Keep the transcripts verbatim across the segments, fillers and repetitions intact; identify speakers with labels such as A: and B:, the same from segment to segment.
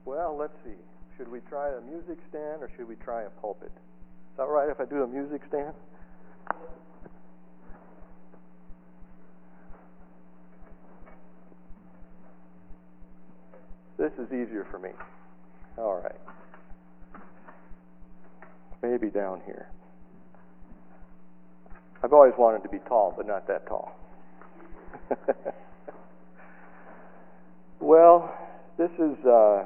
A: Well, let's see. Should we try a music stand or should we try a pulpit? Is that all right if I do a music stand? This is easier for me. All right. Maybe down here. I've always wanted to be tall, but not that tall. Well, this is uh,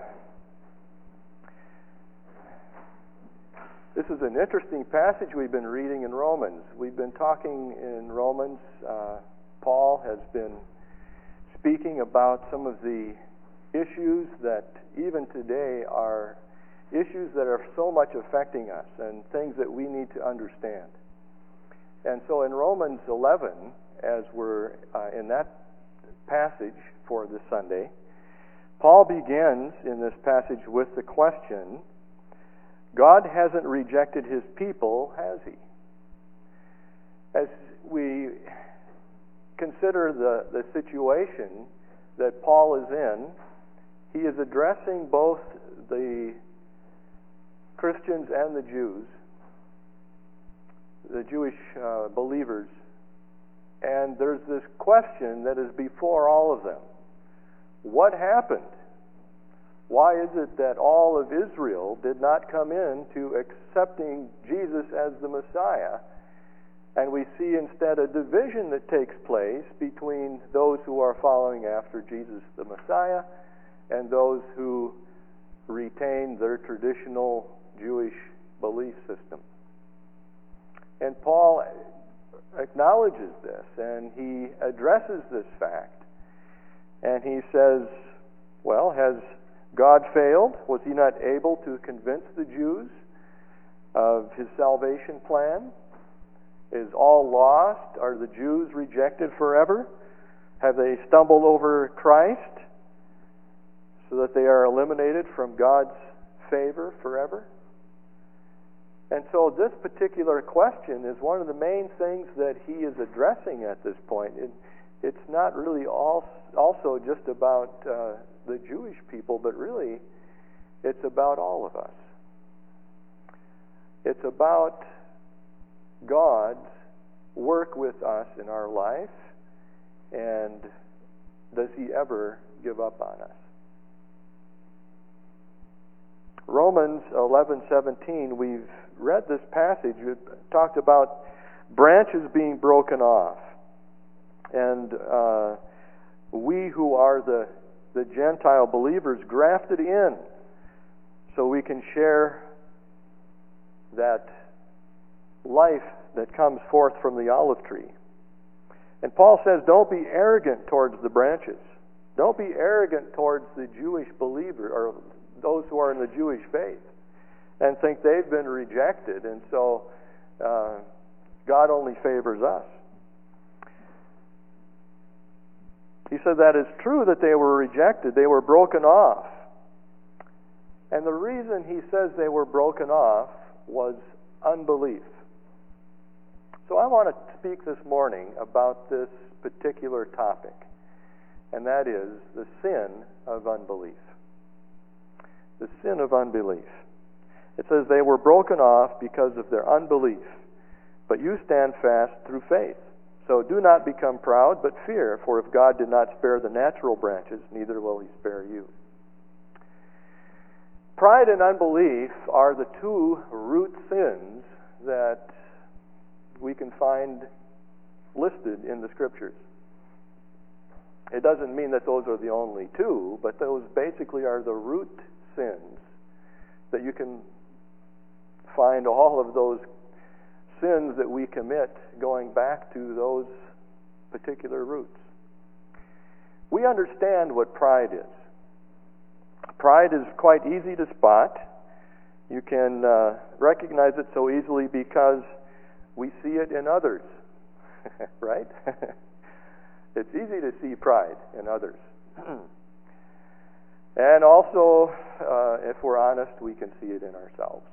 A: this is an interesting passage we've been reading in Romans. We've been talking in Romans. Uh, Paul has been speaking about some of the issues that even today are issues that are so much affecting us and things that we need to understand. And so in Romans eleven, as we're uh, in that passage for this Sunday, Paul begins in this passage with the question, God hasn't rejected his people, has he? As we consider the, the situation that Paul is in, he is addressing both the Christians and the Jews, the Jewish uh, believers, and there's this question that is before all of them. What happened? Why is it that all of Israel did not come in to accepting Jesus as the Messiah? And we see instead a division that takes place between those who are following after Jesus the Messiah and those who retain their traditional Jewish belief system. And Paul acknowledges this, and he addresses this fact. And he says, well, has God failed? Was he not able to convince the Jews of his salvation plan? Is all lost? Are the Jews rejected forever? Have they stumbled over Christ so that they are eliminated from God's favor forever? And so this particular question is one of the main things that he is addressing at this point. It, it's not really all, also just about uh, the Jewish people, but really it's about all of us. It's about God's work with us in our life, and does he ever give up on us? Romans eleven seventeen, we've read this passage. It talked about branches being broken off. And uh, we who are the, the Gentile believers grafted in so we can share that life that comes forth from the olive tree. And Paul says, don't be arrogant towards the branches. Don't be arrogant towards the Jewish believer or those who are in the Jewish faith and think they've been rejected, and so uh, God only favors us. He said that it's true that they were rejected. They were broken off. And the reason he says they were broken off was unbelief. So I want to speak this morning about this particular topic, and that is the sin of unbelief. The sin of unbelief. It says they were broken off because of their unbelief, but you stand fast through faith. So do not become proud, but fear, for if God did not spare the natural branches, neither will he spare you. Pride and unbelief are the two root sins that we can find listed in the Scriptures. It doesn't mean that those are the only two, but those basically are the root sins that you can find all of those sins that we commit going back to those particular roots. We understand what pride is. Pride is quite easy to spot. You can uh, recognize it so easily because we see it in others, right? It's easy to see pride in others. And also, uh, if we're honest, we can see it in ourselves.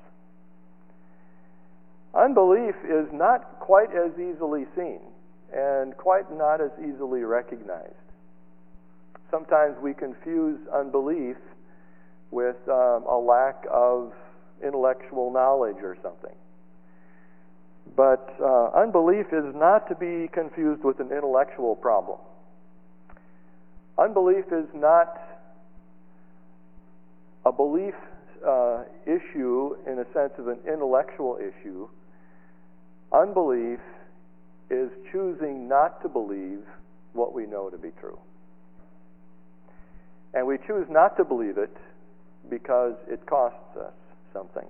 A: Unbelief is not quite as easily seen and quite not as easily recognized. Sometimes we confuse unbelief with um, a lack of intellectual knowledge or something. But uh, unbelief is not to be confused with an intellectual problem. Unbelief is not a belief uh, issue in a sense of an intellectual issue. Unbelief is choosing not to believe what we know to be true. And we choose not to believe it because it costs us something.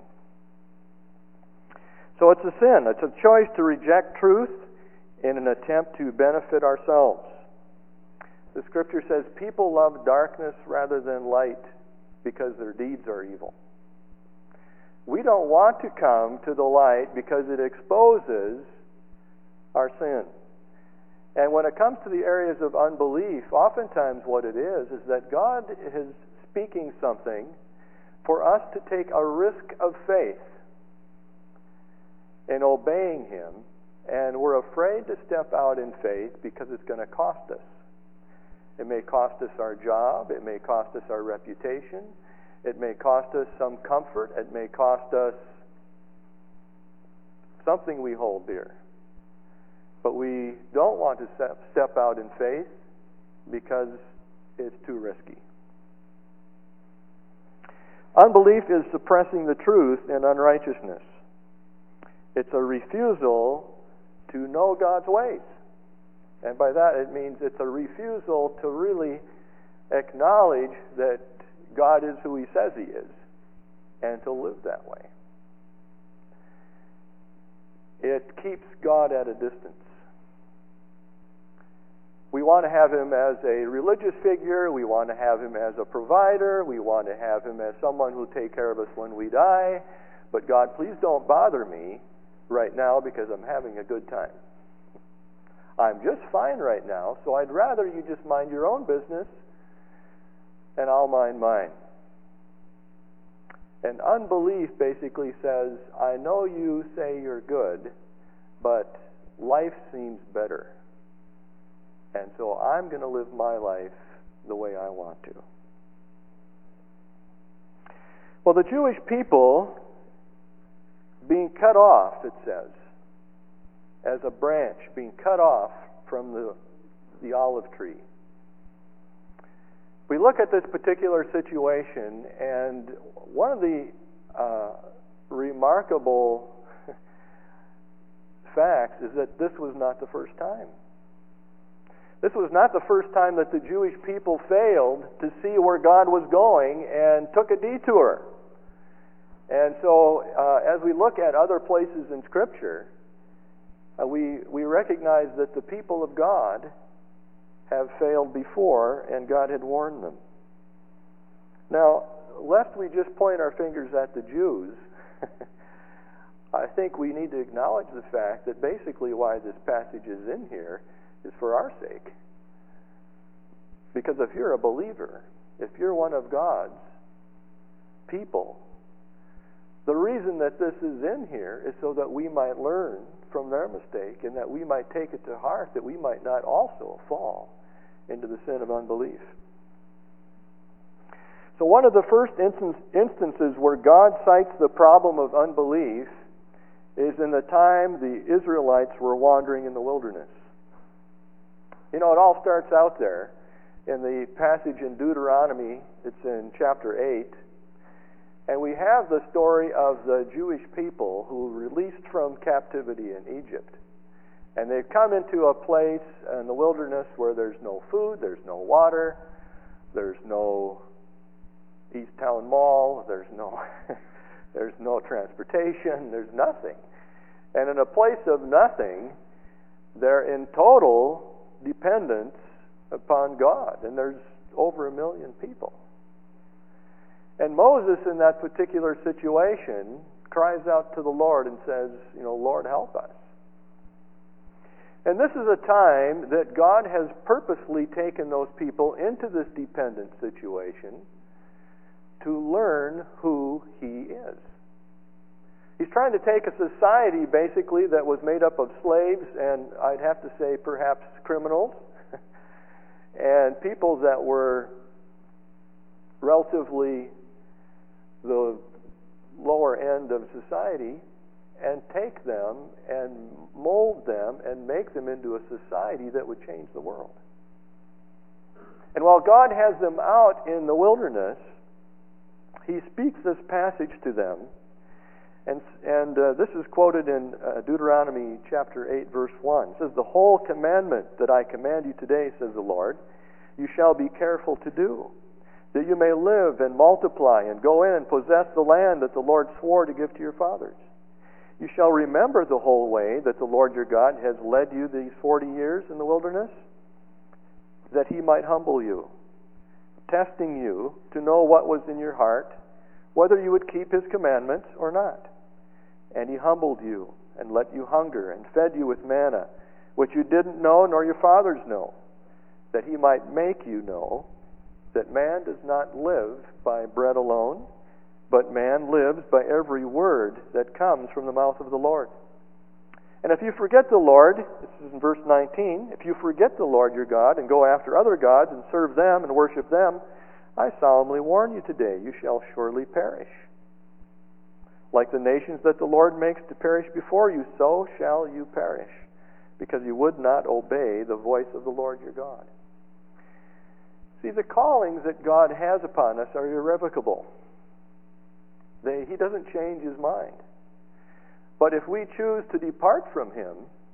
A: So it's a sin. It's a choice to reject truth in an attempt to benefit ourselves. The scripture says people love darkness rather than light because their deeds are evil. We don't want to come to the light because it exposes our sin. And when it comes to the areas of unbelief, oftentimes what it is is that God is speaking something for us to take a risk of faith in obeying Him, and we're afraid to step out in faith because it's going to cost us. It may cost us our job, it may cost us our reputation, it may cost us some comfort, it may cost us something we hold dear. But we don't want to step out in faith because it's too risky. Unbelief is suppressing the truth in unrighteousness. It's a refusal to know God's ways. And by that it means it's a refusal to really acknowledge that God is who He says He is and to live that way. It keeps God at a distance. We want to have Him as a religious figure. We want to have Him as a provider. We want to have Him as someone who will take care of us when we die. But God, please don't bother me right now because I'm having a good time. I'm just fine right now, so I'd rather you just mind your own business and I'll mind mine. And unbelief basically says, I know you say you're good, but life seems better. And so I'm going to live my life the way I want to. Well, the Jewish people being cut off, it says, as a branch, being cut off from the, the olive tree. We look at this particular situation, and one of the uh, remarkable facts is that this was not the first time. This was not the first time that the Jewish people failed to see where God was going and took a detour. And so, uh, as we look at other places in Scripture, uh, we we recognize that the people of God have failed before, and God had warned them. Now, lest we just point our fingers at the Jews, I think we need to acknowledge the fact that basically why this passage is in here is for our sake. Because if you're a believer, if you're one of God's people, the reason that this is in here is so that we might learn from their mistake and that we might take it to heart, that we might not also fall into the sin of unbelief. So one of the first instance, instances where God cites the problem of unbelief is in the time the Israelites were wandering in the wilderness. You know, it all starts out there in the passage in Deuteronomy. It's in chapter eight. And we have the story of the Jewish people who were released from captivity in Egypt. And they've come into a place in the wilderness where there's no food, there's no water, there's no East Town Mall, there's no there's no transportation, there's nothing. And in a place of nothing, they're in total dependence upon God. And there's over a million people. And Moses, in that particular situation, cries out to the Lord and says, you know, Lord, help us. And this is a time that God has purposely taken those people into this dependent situation to learn who He is. He's trying to take a society, basically, that was made up of slaves and I'd have to say perhaps criminals and people that were relatively the lower end of society and take them and mold them and make them into a society that would change the world. And while God has them out in the wilderness, He speaks this passage to them. And, and uh, this is quoted in uh, Deuteronomy chapter eight, verse one. It says, "The whole commandment that I command you today, says the Lord, you shall be careful to do, that you may live and multiply and go in and possess the land that the Lord swore to give to your fathers. You shall remember the whole way that the Lord your God has led you these forty years in the wilderness, that He might humble you, testing you to know what was in your heart, whether you would keep His commandments or not. And He humbled you and let you hunger and fed you with manna, which you didn't know nor your fathers know, that He might make you know that man does not live by bread alone, but man lives by every word that comes from the mouth of the Lord. And if you forget the Lord," this is in verse nineteen, "if you forget the Lord your God and go after other gods and serve them and worship them, I solemnly warn you today, you shall surely perish. Like the nations that the Lord makes to perish before you, so shall you perish, because you would not obey the voice of the Lord your God." See, the callings that God has upon us are irrevocable. They, He doesn't change His mind. But if we choose to depart from Him,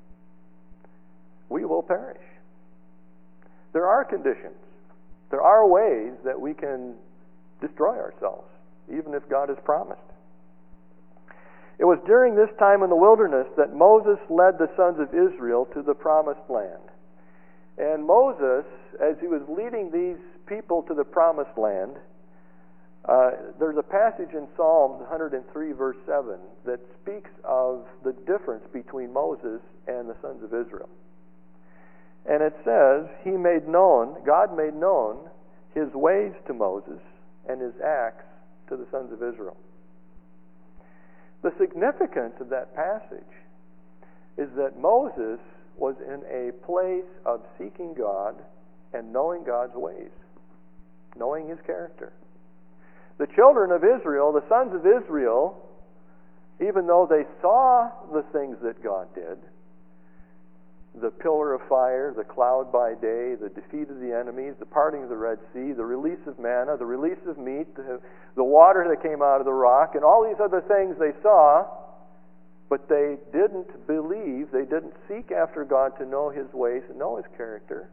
A: we will perish. There are conditions. There are ways that we can destroy ourselves, even if God has promised. It was during this time in the wilderness that Moses led the sons of Israel to the promised land. And Moses, as he was leading these people to the promised land, uh, there's a passage in Psalms one hundred three, verse seven, that speaks of the difference between Moses and the sons of Israel. And it says, He made known, God made known His ways to Moses and His acts to the sons of Israel. The significance of that passage is that Moses was in a place of seeking God and knowing God's ways, knowing His character. The children of Israel, the sons of Israel, even though they saw the things that God did, the pillar of fire, the cloud by day, the defeat of the enemies, the parting of the Red Sea, the release of manna, the release of meat, the, the water that came out of the rock, and all these other things they saw, but they didn't believe, they didn't seek after God to know His ways and know His character,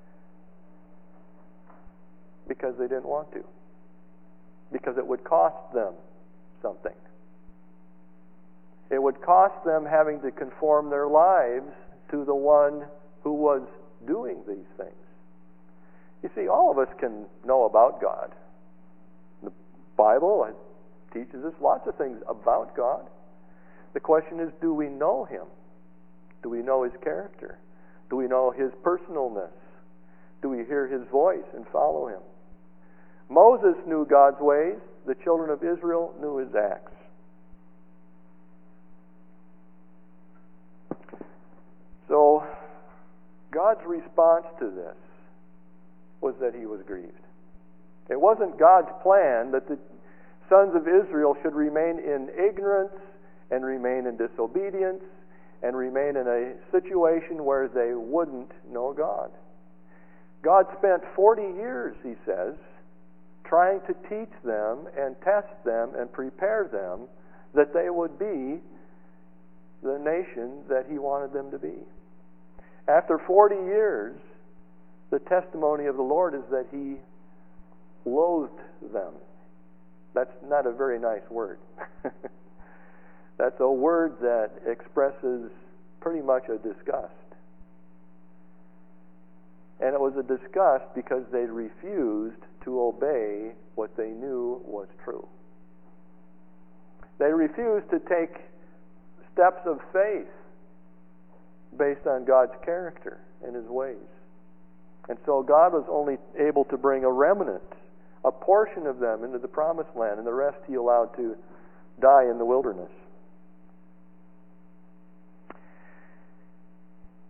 A: because they didn't want to. Because it would cost them something. It would cost them having to conform their lives to the one who was doing these things. You see, all of us can know about God. The Bible teaches us lots of things about God. The question is, do we know Him? Do we know His character? Do we know His personalness? Do we hear His voice and follow Him? Moses knew God's ways. The children of Israel knew His acts. So, God's response to this was that He was grieved. It wasn't God's plan that the sons of Israel should remain in ignorance and remain in disobedience and remain in a situation where they wouldn't know God. God spent forty years, He says, trying to teach them and test them and prepare them that they would be the nation that He wanted them to be. After forty years, the testimony of the Lord is that He loathed them. That's not a very nice word. That's a word that expresses pretty much a disgust. And it was a disgust because they refused to obey what they knew was true. They refused to take steps of faith based on God's character and His ways. And so God was only able to bring a remnant, a portion of them, into the promised land, and the rest He allowed to die in the wilderness.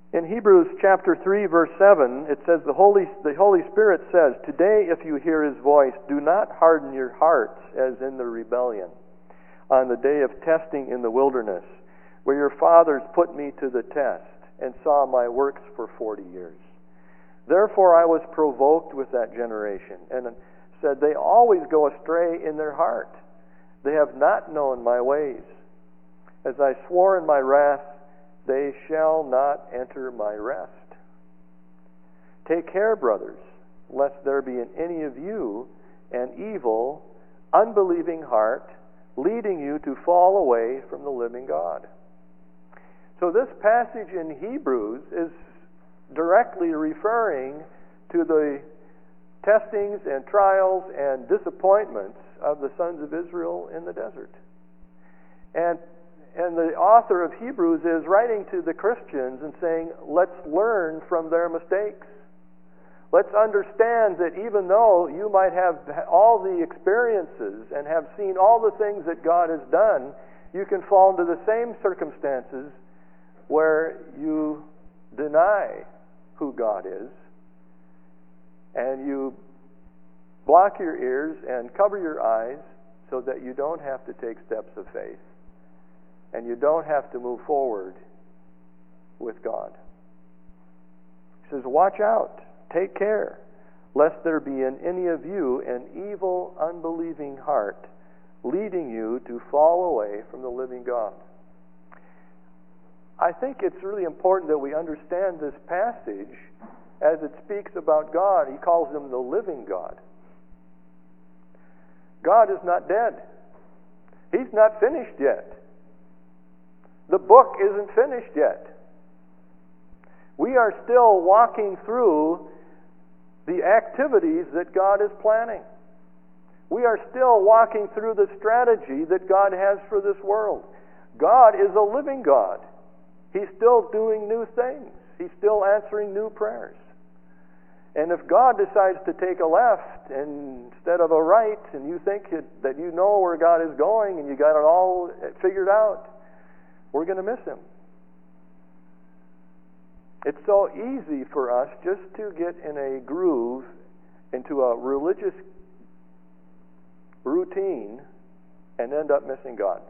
A: In Hebrews chapter three, verse seven, it says, the Holy, the Holy Spirit says, "Today if you hear His voice, do not harden your hearts as in the rebellion, on the day of testing in the wilderness, where your fathers put me to the test, and saw my works for forty years. Therefore I was provoked with that generation, and said, they always go astray in their heart. They have not known my ways. As I swore in my wrath, they shall not enter my rest. Take care, brothers, lest there be in any of you an evil, unbelieving heart, leading you to fall away from the living God." So this passage in Hebrews is directly referring to the testings and trials and disappointments of the sons of Israel in the desert. And And the author of Hebrews is writing to the Christians and saying, let's learn from their mistakes. Let's understand that even though you might have all the experiences and have seen all the things that God has done, you can fall into the same circumstances where you deny who God is, and you block your ears and cover your eyes so that you don't have to take steps of faith. And you don't have to move forward with God. He says, watch out, take care, lest there be in any of you an evil, unbelieving heart, leading you to fall away from the living God. I think it's really important that we understand this passage as it speaks about God. He calls Him the living God. God is not dead. He's not finished yet. The book isn't finished yet. We are still walking through the activities that God is planning. We are still walking through the strategy that God has for this world. God is a living God. He's still doing new things. He's still answering new prayers. And if God decides to take a left instead of a right, and you think that you know where God is going and you got it all figured out, we're going to miss Him. It's so easy for us just to get in a groove, into a religious routine, and end up missing God.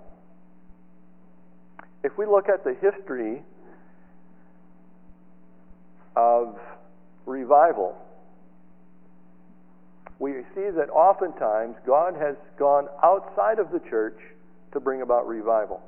A: If we look at the history of revival, we see that oftentimes God has gone outside of the church to bring about revival.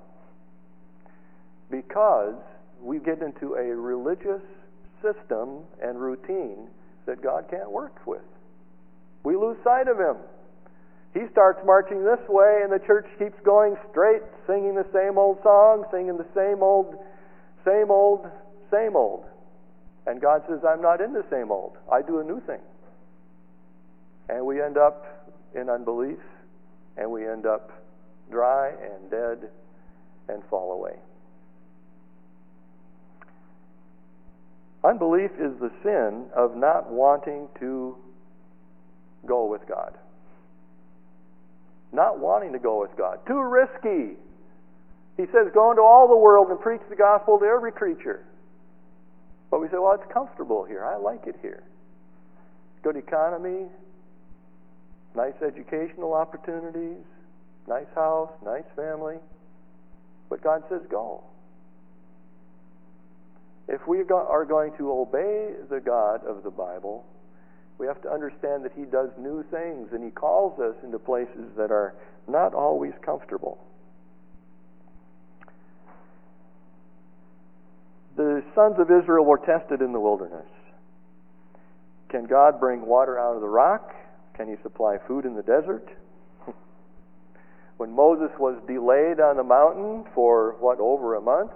A: Because we get into a religious system and routine that God can't work with. We lose sight of Him. He starts marching this way and the church keeps going straight, singing the same old song, singing the same old, same old, same old. And God says, I'm not in the same old. I do a new thing. And we end up in unbelief, and we end up dry and dead and fall away. Unbelief is the sin of not wanting to go with God. Not wanting to go with God. Too risky. He says, go into all the world and preach the gospel to every creature. But we say, well, it's comfortable here. I like it here. Good economy, nice educational opportunities, nice house, nice family. But God says, go. If we are going to obey the God of the Bible, we have to understand that He does new things, and He calls us into places that are not always comfortable. The sons of Israel were tested in the wilderness. Can God bring water out of the rock? Can He supply food in the desert? When Moses was delayed on the mountain for, what, over a month,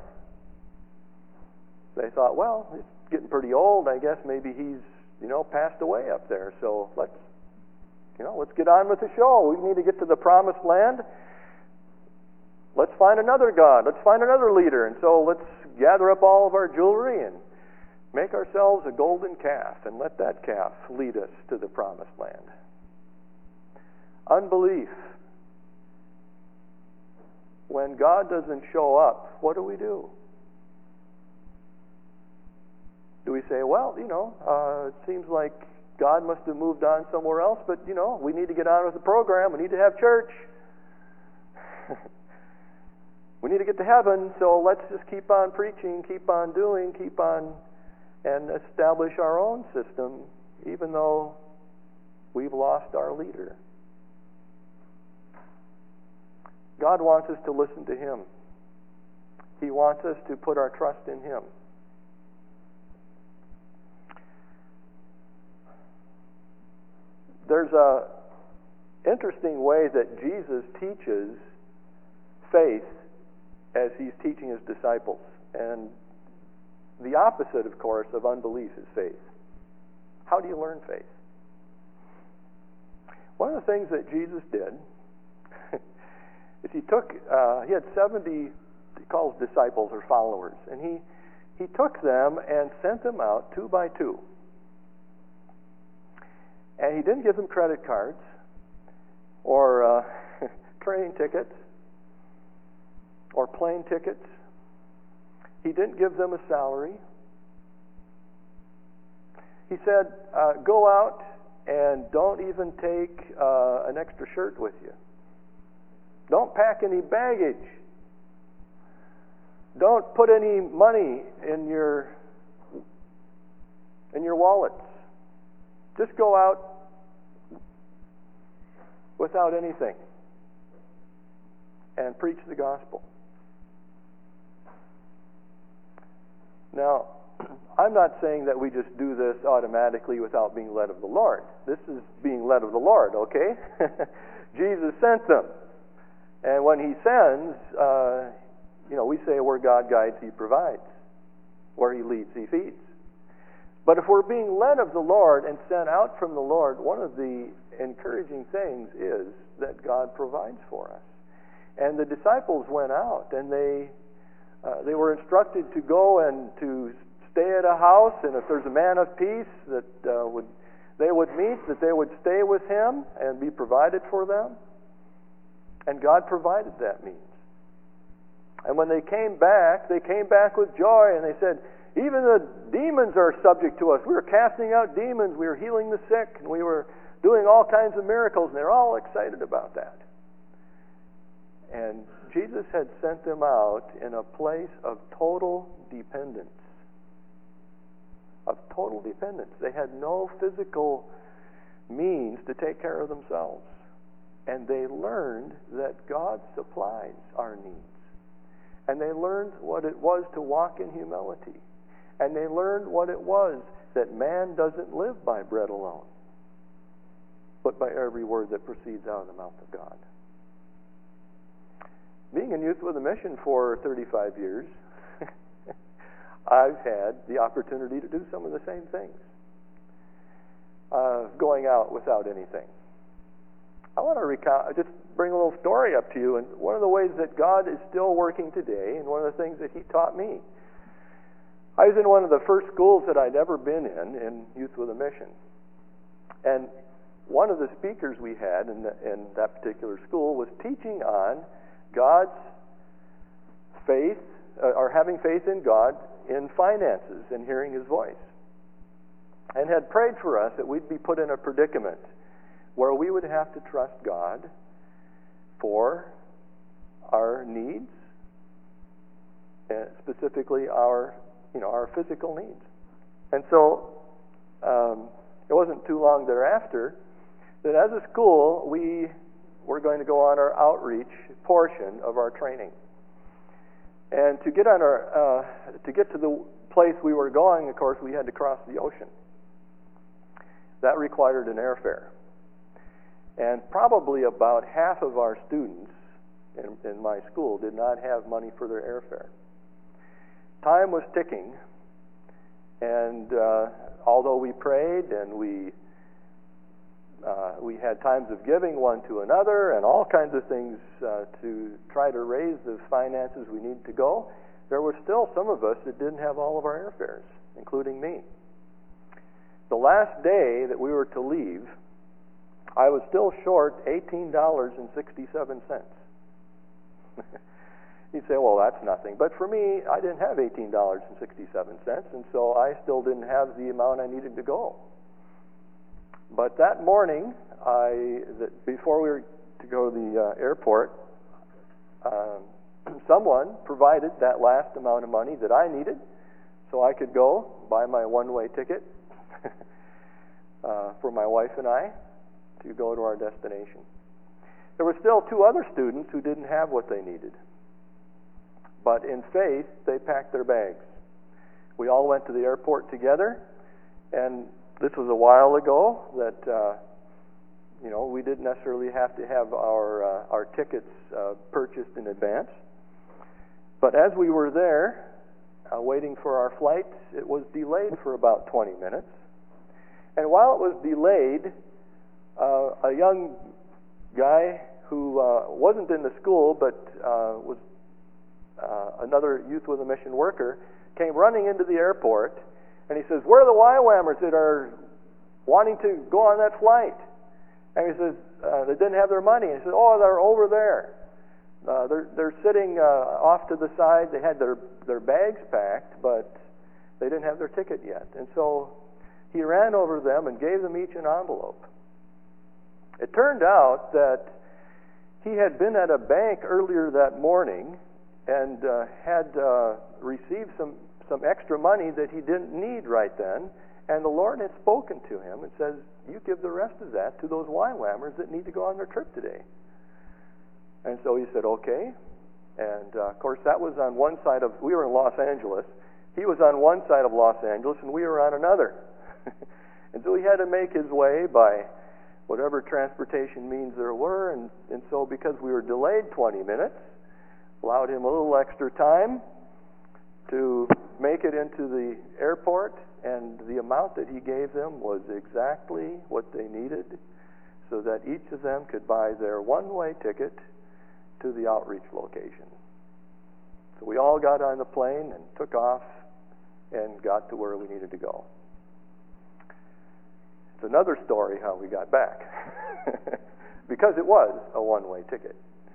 A: they thought, well, he's getting pretty old. I guess maybe he's, you know, passed away up there. So let's, you know, let's get on with the show. We need to get to the promised land. Let's find another God. Let's find another leader. And so let's gather up all of our jewelry and make ourselves a golden calf and let that calf lead us to the promised land. Unbelief. When God doesn't show up, what do we do? say, well, you know, uh, it seems like God must have moved on somewhere else, but, you know, we need to get on with the program. We need to have church. We need to get to heaven, so let's just keep on preaching, keep on doing, keep on, and establish our own system, even though we've lost our leader. God wants us to listen to Him. He wants us to put our trust in Him. There's a interesting way that Jesus teaches faith as He's teaching His disciples. And the opposite, of course, of unbelief is faith. How do you learn faith? One of the things that Jesus did is He took, uh, He had seventy, He calls disciples or followers, and He, he took them and sent them out two by two. And He didn't give them credit cards or uh, train tickets or plane tickets. He didn't give them a salary. He said, uh, go out and don't even take uh, an extra shirt with you. Don't pack any baggage. Don't put any money in your in your wallets. Just go out without anything and preach the gospel. Now, I'm not saying that we just do this automatically without being led of the Lord. This is being led of the Lord, okay? Jesus sent them. And when He sends, uh, you know, we say where God guides, He provides. Where He leads, He feeds. But if we're being led of the Lord and sent out from the Lord, one of the encouraging things is that God provides for us. And the disciples went out, and they uh, they were instructed to go and to stay at a house, and if there's a man of peace that uh, would they would meet, that they would stay with him and be provided for them. And God provided that means. And when they came back, they came back with joy, and they said, even the demons are subject to us. We were casting out demons, we were healing the sick, and we were doing all kinds of miracles, and they're all excited about that. And Jesus had sent them out in a place of total dependence. Of total dependence. They had no physical means to take care of themselves. And they learned that God supplies our needs. And they learned what it was to walk in humility. And they learned what it was that man doesn't live by bread alone, but by every word that proceeds out of the mouth of God. Being in Youth with a Mission for thirty-five years, I've had the opportunity to do some of the same things. Uh, going out without anything. I want to recount, just bring a little story up to you, and one of the ways that God is still working today, and one of the things that He taught me. I was in one of the first schools that I'd ever been in, in Youth with a Mission. And one of the speakers we had in, the, in that particular school was teaching on God's faith, uh, or having faith in God in finances and hearing His voice. And had prayed for us that we'd be put in a predicament where we would have to trust God for our needs, and specifically our, you know, our physical needs. And so um, it wasn't too long thereafter that as a school we were going to go on our outreach portion of our training. And to get on our uh, to get to the place we were going, of course, we had to cross the ocean. That required an airfare. And probably about half of our students in, in my school did not have money for their airfare. Time was ticking, and uh, although we prayed and we uh, we had times of giving one to another and all kinds of things uh, to try to raise the finances we need to go, there were still some of us that didn't have all of our airfares, including me. The last day that we were to leave, I was still short eighteen dollars and sixty-seven cents. You'd say, well, that's nothing. But for me, I didn't have eighteen dollars and sixty-seven cents, and so I still didn't have the amount I needed to go. But that morning, I the, before we were to go to the uh, airport, um, someone provided that last amount of money that I needed so I could go buy my one-way ticket uh, for my wife and I to go to our destination. There were still two other students who didn't have what they needed. But in faith, they packed their bags. We all went to the airport together, and this was a while ago that, uh, you know, we didn't necessarily have to have our, uh, our tickets uh, purchased in advance. But as we were there, uh, waiting for our flight, it was delayed for about twenty minutes. And while it was delayed, uh, a young guy who uh, wasn't in the school but uh, was uh, another Youth with a Mission worker came running into the airport, and he says, "Where are the Y WAMers that are wanting to go on that flight?" And he says, uh, they didn't have their money. And he says, "Oh, they're over there. Uh, they're they're sitting uh, off to the side. They had their, their bags packed, but they didn't have their ticket yet." And so he ran over to them and gave them each an envelope. It turned out that he had been at a bank earlier that morning and uh, had uh, received some, some extra money that he didn't need right then, and the Lord had spoken to him and says, "You give the rest of that to those Y WAMers that need to go on their trip today." And so he said, "Okay." And uh, of course that was on one side of, we were in Los Angeles, he was on one side of Los Angeles and we were on another. And so he had to make his way by whatever transportation means there were, and, and so because we were delayed twenty minutes, allowed him a little extra time to make it into the airport, and the amount that he gave them was exactly what they needed so that each of them could buy their one-way ticket to the outreach location. So we all got on the plane and took off and got to where we needed to go. It's another story how we got back because it was a one-way ticket.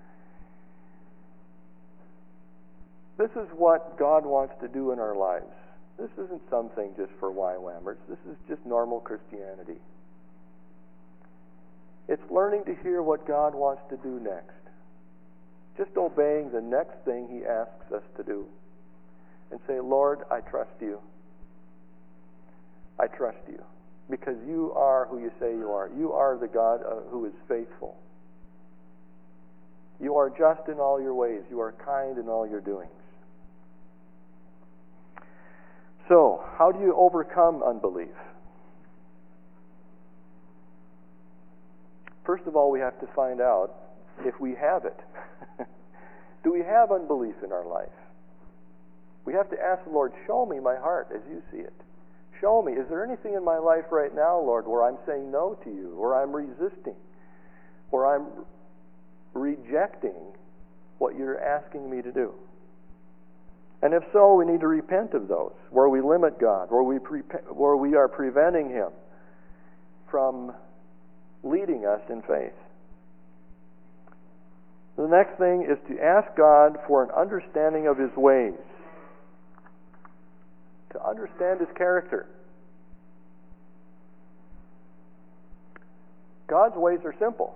A: This is what God wants to do in our lives. This isn't something just for Y WAMers. This is just normal Christianity. It's learning to hear what God wants to do next. Just obeying the next thing He asks us to do. And say, "Lord, I trust you. I trust you. Because you are who you say you are. You are the God uh, who is faithful. You are just in all your ways. You are kind in all your doings." So, how do you overcome unbelief? First of all, we have to find out if we have it. Do we have unbelief in our life? We have to ask the Lord, "Show me my heart as you see it. Show me, is there anything in my life right now, Lord, where I'm saying no to you, where I'm resisting, where I'm rejecting what you're asking me to do?" And if so, we need to repent of those, where we limit God, where we, pre- where we are preventing Him from leading us in faith. The next thing is to ask God for an understanding of His ways, to understand His character. God's ways are simple,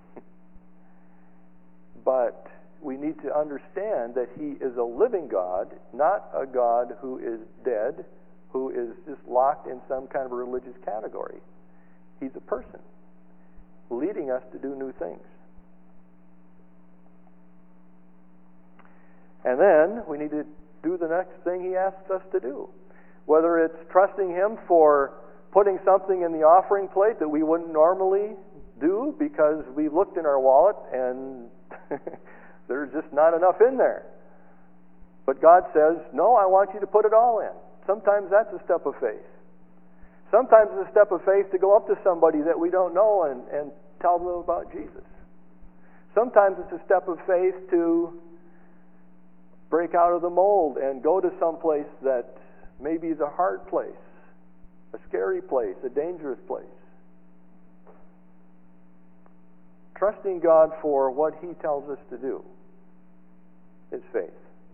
A: but we need to understand that He is a living God, not a God who is dead, who is just locked in some kind of a religious category. He's a person leading us to do new things. And then we need to do the next thing He asks us to do. Whether it's trusting Him for putting something in the offering plate that we wouldn't normally do because we looked in our wallet and there's just not enough in there. But God says, "No, I want you to put it all in." Sometimes that's a step of faith. Sometimes it's a step of faith to go up to somebody that we don't know and, and tell them about Jesus. Sometimes it's a step of faith to break out of the mold and go to some place that maybe is a hard place, a scary place, a dangerous place. Trusting God for what He tells us to do is faith.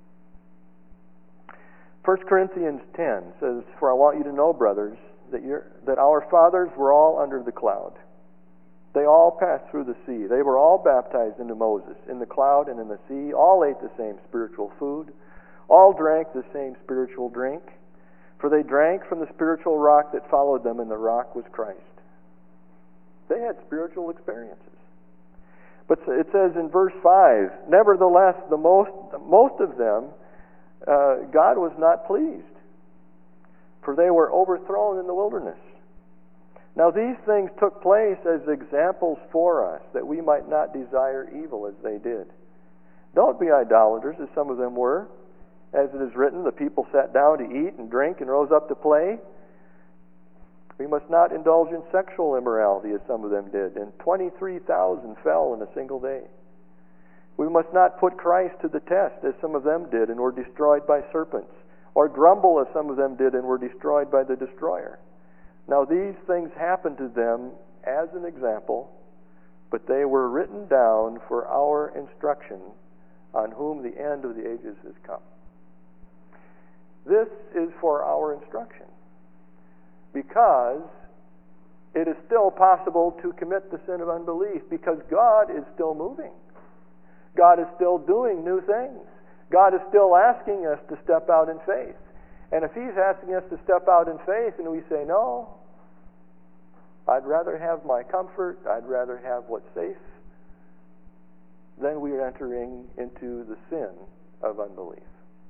A: First Corinthians ten says, "For I want you to know, brothers, that, you're, that our fathers were all under the cloud. They all passed through the sea. They were all baptized into Moses in the cloud and in the sea. All ate the same spiritual food. All drank the same spiritual drink. For they drank from the spiritual rock that followed them, and the rock was Christ." They had spiritual experiences. But it says in verse five, "Nevertheless, the most, most of them, uh, God was not pleased, for they were overthrown in the wilderness. Now these things took place as examples for us, that we might not desire evil as they did. Don't be idolaters, as some of them were. As it is written, the people sat down to eat and drink and rose up to play. We must not indulge in sexual immorality, as some of them did, and twenty-three thousand fell in a single day. We must not put Christ to the test, as some of them did and were destroyed by serpents, or grumble, as some of them did and were destroyed by the destroyer. Now these things happened to them as an example, but they were written down for our instruction, on whom the end of the ages has come." This is for our instruction, because it is still possible to commit the sin of unbelief, because God is still moving. God is still doing new things. God is still asking us to step out in faith. And if He's asking us to step out in faith and we say, "No, I'd rather have my comfort, I'd rather have what's safe," then we are entering into the sin of unbelief.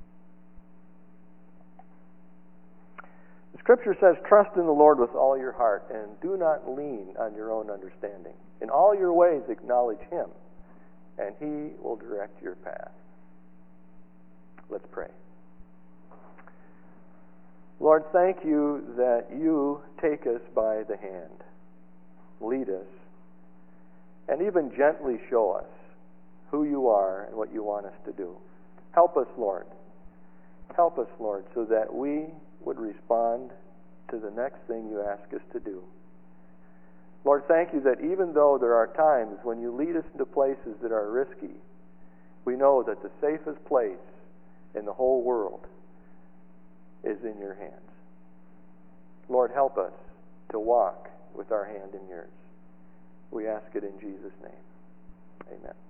A: The Scripture says, "Trust in the Lord with all your heart, and do not lean on your own understanding. In all your ways acknowledge Him, and He will direct your path." Let's pray. Lord, thank you that you take us by the hand, lead us, and even gently show us who you are and what you want us to do. Help us, Lord. Help us, Lord, so that we would respond to the next thing you ask us to do. Lord, thank you that even though there are times when you lead us into places that are risky, we know that the safest place in the whole world is in your hands. Lord, help us to walk with our hand in yours. We ask it in Jesus' name. Amen.